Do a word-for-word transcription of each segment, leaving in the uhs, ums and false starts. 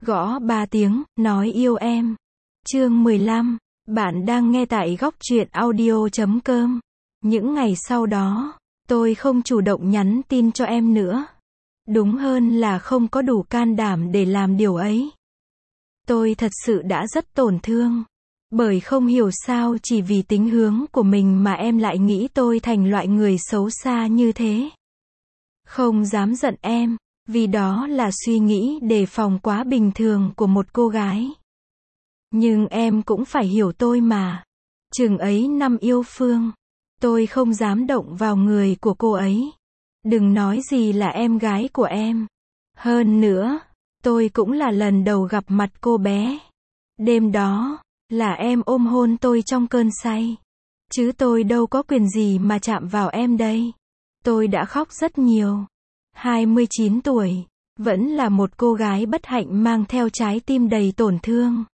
Gõ ba tiếng, nói yêu em. Chương mười lăm. Bạn đang nghe tại góc truyện audio chấm com. Những ngày sau đó, tôi không chủ động nhắn tin cho em nữa. Đúng hơn là không có đủ can đảm để làm điều ấy. Tôi thật sự đã rất tổn thương. Bởi không hiểu sao chỉ vì tính hướng của mình mà em lại nghĩ tôi thành loại người xấu xa như thế. Không dám giận em, vì đó là suy nghĩ đề phòng quá bình thường của một cô gái. Nhưng em cũng phải hiểu tôi mà. Chừng ấy năm yêu Phương, tôi không dám động vào người của cô ấy. Đừng nói gì là em gái của em. Hơn nữa, tôi cũng là lần đầu gặp mặt cô bé. Đêm đó, là em ôm hôn tôi trong cơn say. Chứ tôi đâu có quyền gì mà chạm vào em đây. Tôi đã khóc rất nhiều. hai mươi chín tuổi, vẫn là một cô gái bất hạnh mang theo trái tim đầy tổn thương.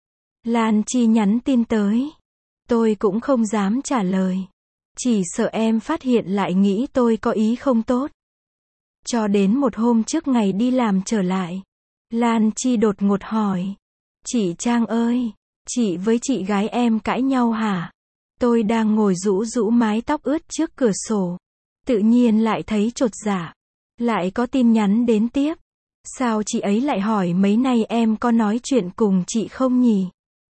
Lan Chi nhắn tin tới. Tôi cũng không dám trả lời. Chỉ sợ em phát hiện lại nghĩ tôi có ý không tốt. Cho đến một hôm trước ngày đi làm trở lại, Lan Chi đột ngột hỏi. Chị Trang ơi, chị với chị gái em cãi nhau hả? Tôi đang ngồi rũ rũ mái tóc ướt trước cửa sổ. Tự nhiên lại thấy chột dạ. Lại có tin nhắn đến tiếp. Sao chị ấy lại hỏi mấy nay em có nói chuyện cùng chị không nhỉ?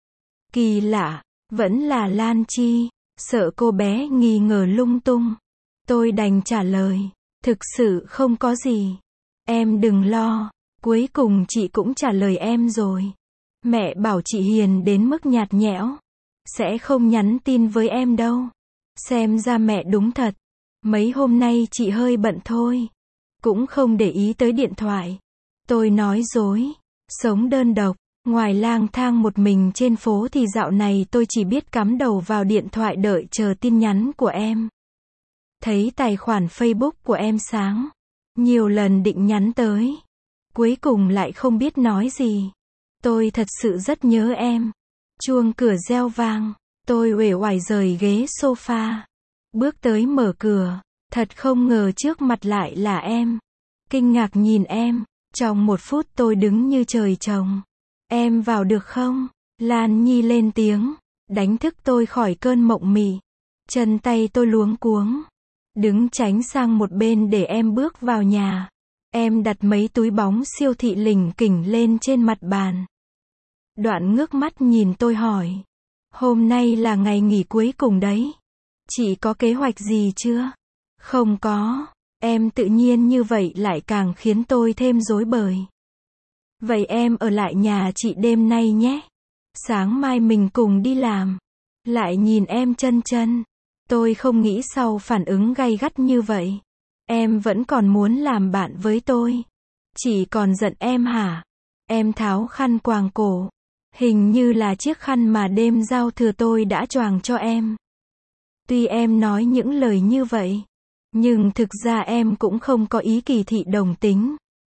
Kỳ lạ, vẫn là Lan Chi. Sợ cô bé nghi ngờ lung tung. Tôi đành trả lời. Thực sự không có gì. Em đừng lo. Cuối cùng chị cũng trả lời em rồi. Mẹ bảo chị hiền đến mức nhạt nhẽo. Sẽ không nhắn tin với em đâu. Xem ra mẹ đúng thật. Mấy hôm nay chị hơi bận thôi. Cũng không để ý tới điện thoại. Tôi nói dối. Sống đơn độc. Ngoài lang thang một mình trên phố thì dạo này tôi chỉ biết cắm đầu vào điện thoại đợi chờ tin nhắn của em. Thấy tài khoản Facebook của em sáng. Nhiều lần định nhắn tới. Cuối cùng lại không biết nói gì. Tôi thật sự rất nhớ em. Chuông cửa reo vang. Tôi uể oải rời ghế sofa. Bước tới mở cửa. Thật không ngờ trước mặt lại là em. Kinh ngạc nhìn em. Trong một phút tôi đứng như trời trồng. Em vào được không? Lan Nhi lên tiếng. Đánh thức tôi khỏi cơn mộng mị. Chân tay tôi luống cuống. Đứng tránh sang một bên để em bước vào nhà. Em đặt mấy túi bóng siêu thị lỉnh kỉnh lên trên mặt bàn. Đoạn ngước mắt nhìn tôi hỏi. Hôm nay là ngày nghỉ cuối cùng đấy. Chị có kế hoạch gì chưa? Không có. Em tự nhiên như vậy lại càng khiến tôi thêm rối bời. Vậy em ở lại nhà chị đêm nay nhé. Sáng mai mình cùng đi làm. Lại nhìn em chân chân. Tôi không nghĩ sau phản ứng gay gắt như vậy. Em vẫn còn muốn làm bạn với tôi. Chỉ còn giận em hả? Em tháo khăn quàng cổ. Hình như là chiếc khăn mà đêm giao thừa tôi đã choàng cho em. Tuy em nói những lời như vậy. Nhưng thực ra em cũng không có ý kỳ thị đồng tính.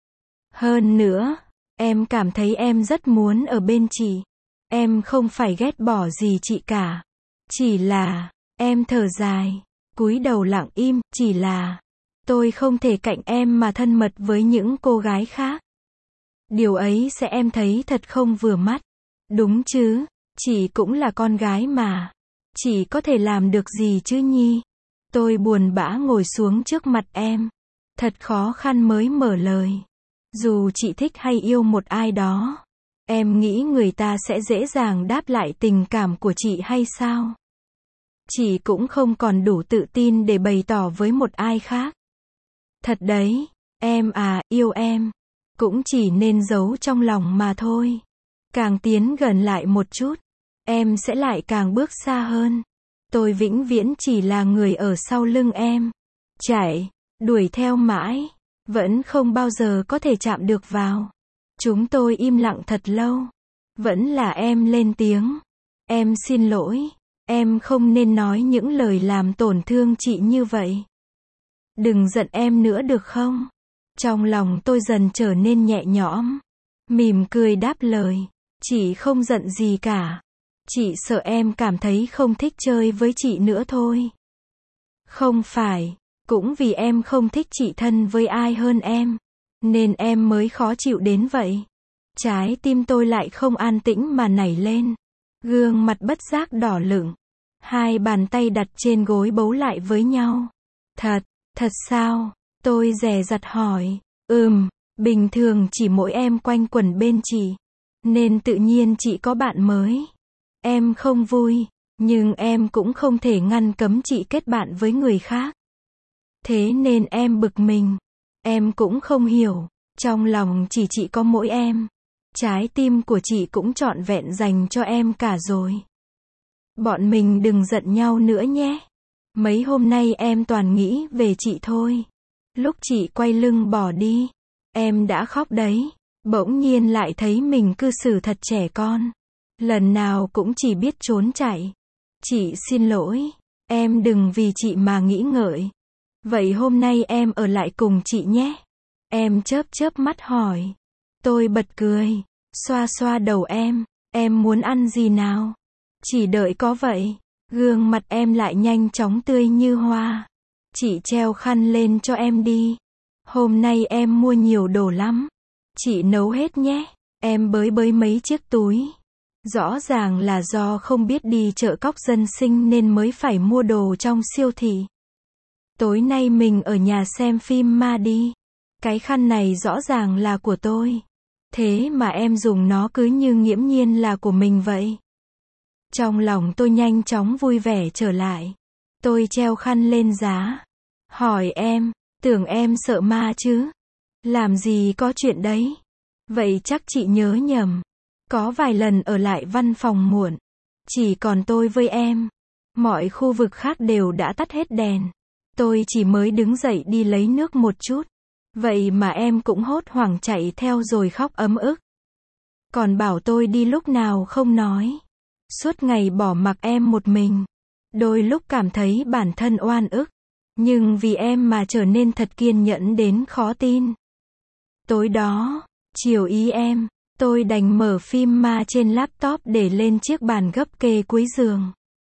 Hơn nữa, em cảm thấy em rất muốn ở bên chị. Em không phải ghét bỏ gì chị cả. Chỉ là, em thở dài, cúi đầu lặng im, chỉ là, tôi không thể cạnh em mà thân mật với những cô gái khác. Điều ấy sẽ em thấy thật không vừa mắt. Đúng chứ, chị cũng là con gái mà. Chị có thể làm được gì chứ Nhi? Tôi buồn bã ngồi xuống trước mặt em. Thật khó khăn mới mở lời. Dù chị thích hay yêu một ai đó, em nghĩ người ta sẽ dễ dàng đáp lại tình cảm của chị hay sao? Chị cũng không còn đủ tự tin để bày tỏ với một ai khác. Thật đấy, em à, yêu em. Cũng chỉ nên giấu trong lòng mà thôi. Càng tiến gần lại một chút, em sẽ lại càng bước xa hơn. Tôi vĩnh viễn chỉ là người ở sau lưng em. Chạy, đuổi theo mãi. Vẫn không bao giờ có thể chạm được vào. Chúng tôi im lặng thật lâu. Vẫn là em lên tiếng. Em xin lỗi. Em không nên nói những lời làm tổn thương chị như vậy. Đừng giận em nữa được không? Trong lòng tôi dần trở nên nhẹ nhõm. Mỉm cười đáp lời. Chị không giận gì cả. Chị sợ em cảm thấy không thích chơi với chị nữa thôi. Không phải. Cũng vì em không thích chị thân với ai hơn em. Nên em mới khó chịu đến vậy. Trái tim tôi lại không an tĩnh mà nảy lên. Gương mặt bất giác đỏ lửng. Hai bàn tay đặt trên gối bấu lại với nhau. Thật, thật sao? Tôi dè dặt hỏi. Ừm, bình thường chỉ mỗi em quanh quẩn bên chị. Nên tự nhiên chị có bạn mới. Em không vui, nhưng em cũng không thể ngăn cấm chị kết bạn với người khác. Thế nên em bực mình. Em cũng không hiểu, trong lòng chỉ chị có mỗi em. Trái tim của chị cũng trọn vẹn dành cho em cả rồi. Bọn mình đừng giận nhau nữa nhé. Mấy hôm nay em toàn nghĩ về chị thôi. Lúc chị quay lưng bỏ đi, em đã khóc đấy. Bỗng nhiên lại thấy mình cư xử thật trẻ con. Lần nào cũng chỉ biết trốn chạy. Chị xin lỗi, em đừng vì chị mà nghĩ ngợi. Vậy hôm nay em ở lại cùng chị nhé. Em chớp chớp mắt hỏi. Tôi bật cười, xoa xoa đầu em. Em muốn ăn gì nào? Chỉ đợi có vậy. Gương mặt em lại nhanh chóng tươi như hoa. Chị treo khăn lên cho em đi. Hôm nay em mua nhiều đồ lắm. Chị nấu hết nhé. Em bới bới mấy chiếc túi. Rõ ràng là do không biết đi chợ cóc dân sinh nên mới phải mua đồ trong siêu thị. Tối nay mình ở nhà xem phim ma đi. Cái khăn này rõ ràng là của tôi. Thế mà em dùng nó cứ như nghiễm nhiên là của mình vậy. Trong lòng tôi nhanh chóng vui vẻ trở lại. Tôi treo khăn lên giá. Hỏi em, tưởng em sợ ma chứ? Làm gì có chuyện đấy. Vậy chắc chị nhớ nhầm. Có vài lần ở lại văn phòng muộn. Chỉ còn tôi với em. Mọi khu vực khác đều đã tắt hết đèn. Tôi chỉ mới đứng dậy đi lấy nước một chút. Vậy mà em cũng hốt hoảng chạy theo rồi khóc ấm ức. Còn bảo tôi đi lúc nào không nói. Suốt ngày bỏ mặc em một mình. Đôi lúc cảm thấy bản thân oan ức. Nhưng vì em mà trở nên thật kiên nhẫn đến khó tin. Tối đó, chiều ý em, tôi đành mở phim ma trên laptop để lên chiếc bàn gấp kê cuối giường.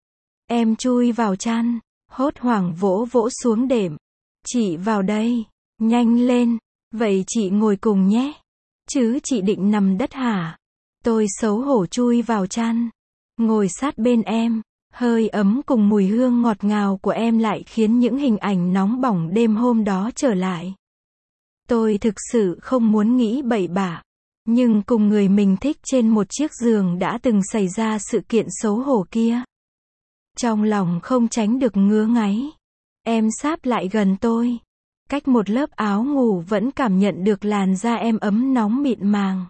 Em chui vào chăn, hốt hoảng vỗ vỗ xuống đệm. Chị vào đây, nhanh lên, vậy chị ngồi cùng nhé. Chứ chị định nằm đất hả? Tôi xấu hổ chui vào chăn, ngồi sát bên em. Hơi ấm cùng mùi hương ngọt ngào của em lại khiến những hình ảnh nóng bỏng đêm hôm đó trở lại. Tôi thực sự không muốn nghĩ bậy bạ. Nhưng cùng người mình thích trên một chiếc giường đã từng xảy ra sự kiện xấu hổ kia. Trong lòng không tránh được ngứa ngáy. Em sáp lại gần tôi. Cách một lớp áo ngủ vẫn cảm nhận được làn da em ấm nóng mịn màng.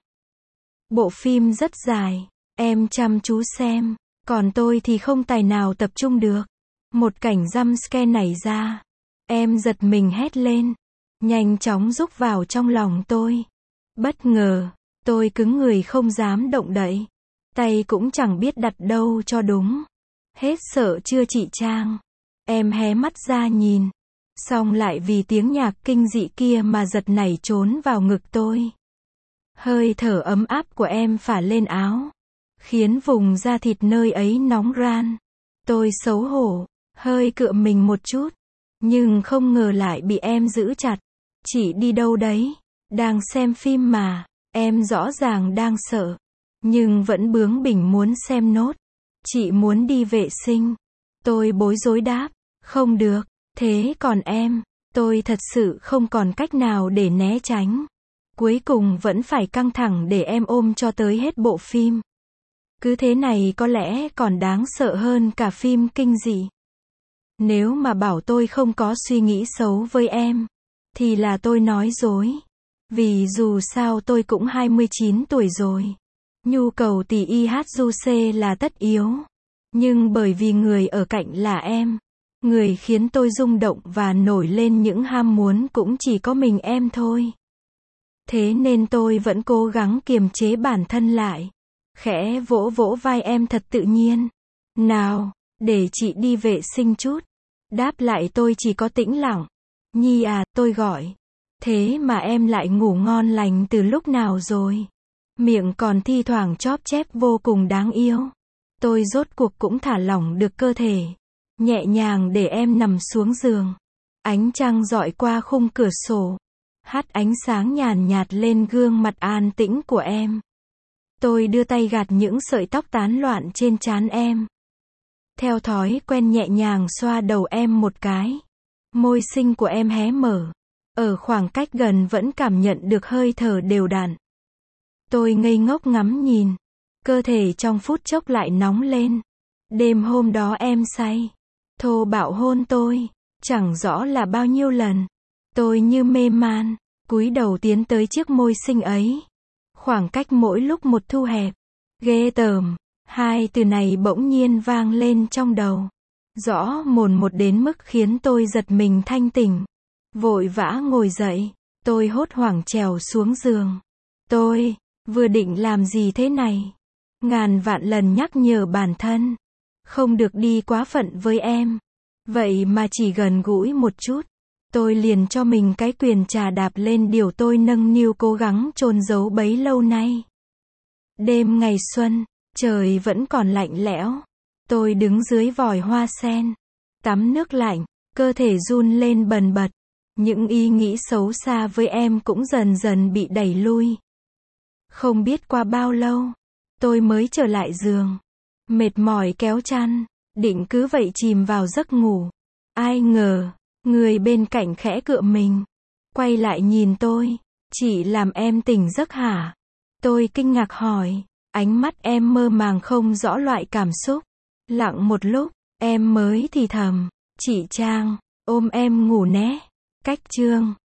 Bộ phim rất dài. Em chăm chú xem. Còn tôi thì không tài nào tập trung được. Một cảnh jumpscare nảy ra. Em giật mình hét lên. Nhanh chóng rúc vào trong lòng tôi. Bất ngờ, tôi cứng người không dám động đậy. Tay cũng chẳng biết đặt đâu cho đúng. Hết sợ chưa chị Trang. Em hé mắt ra nhìn. Xong lại vì tiếng nhạc kinh dị kia mà giật nảy trốn vào ngực tôi. Hơi thở ấm áp của em phả lên áo. Khiến vùng da thịt nơi ấy nóng ran. Tôi xấu hổ, hơi cựa mình một chút. Nhưng không ngờ lại bị em giữ chặt. Chị đi đâu đấy? Đang xem phim mà. Em rõ ràng đang sợ. Nhưng vẫn bướng bỉnh muốn xem nốt. Chị muốn đi vệ sinh. Tôi bối rối đáp. Không được. Thế còn em? Tôi thật sự không còn cách nào để né tránh. Cuối cùng vẫn phải căng thẳng để em ôm cho tới hết bộ phim. Cứ thế này có lẽ còn đáng sợ hơn cả phim kinh dị. Nếu mà bảo tôi không có suy nghĩ xấu với em, thì là tôi nói dối. Vì dù sao tôi cũng hai mươi chín tuổi rồi. Nhu cầu tỉ i hát du xê là tất yếu. Nhưng bởi vì người ở cạnh là em, người khiến tôi rung động và nổi lên những ham muốn cũng chỉ có mình em thôi. Thế nên tôi vẫn cố gắng kiềm chế bản thân lại. Khẽ vỗ vỗ vai em thật tự nhiên. Nào, để chị đi vệ sinh chút. Đáp lại tôi chỉ có tĩnh lặng. Nhi à, tôi gọi. Thế mà em lại ngủ ngon lành từ lúc nào rồi? Miệng còn thi thoảng chóp chép vô cùng đáng yêu. Tôi rốt cuộc cũng thả lỏng được cơ thể. Nhẹ nhàng để em nằm xuống giường. Ánh trăng rọi qua khung cửa sổ. hắt ánh sáng nhàn nhạt lên gương mặt an tĩnh của em. Tôi đưa tay gạt những sợi tóc tán loạn trên trán em. Theo thói quen nhẹ nhàng xoa đầu em một cái. Môi xinh của em hé mở. Ở khoảng cách gần vẫn cảm nhận được hơi thở đều đặn. Tôi ngây ngốc ngắm nhìn. Cơ thể trong phút chốc lại nóng lên. Đêm hôm đó em say. Thô bạo hôn tôi. Chẳng rõ là bao nhiêu lần. Tôi như mê man. Cúi đầu tiến tới chiếc môi xinh ấy. Khoảng cách mỗi lúc một thu hẹp. Ghê tởm. Hai từ này bỗng nhiên vang lên trong đầu. Rõ mồn một đến mức khiến tôi giật mình thanh tỉnh. Vội vã ngồi dậy. Tôi hốt hoảng trèo xuống giường. Tôi, vừa định làm gì thế này? Ngàn vạn lần nhắc nhở bản thân. Không được đi quá phận với em. Vậy mà chỉ gần gũi một chút. Tôi liền cho mình cái quyền trà đạp lên điều tôi nâng niu cố gắng chôn giấu bấy lâu nay. Đêm ngày xuân, trời vẫn còn lạnh lẽo. Tôi đứng dưới vòi hoa sen. Tắm nước lạnh, cơ thể run lên bần bật. Những ý nghĩ xấu xa với em cũng dần dần bị đẩy lui. Không biết qua bao lâu, tôi mới trở lại giường. Mệt mỏi kéo chăn, định cứ vậy chìm vào giấc ngủ. Ai ngờ, người bên cạnh khẽ cựa mình. Quay lại nhìn tôi. Chị làm em tỉnh giấc hả? Tôi kinh ngạc hỏi. Ánh mắt em mơ màng không rõ loại cảm xúc. Lặng một lúc, em mới thì thầm. Chị Trang, ôm em ngủ nhé. Cách chương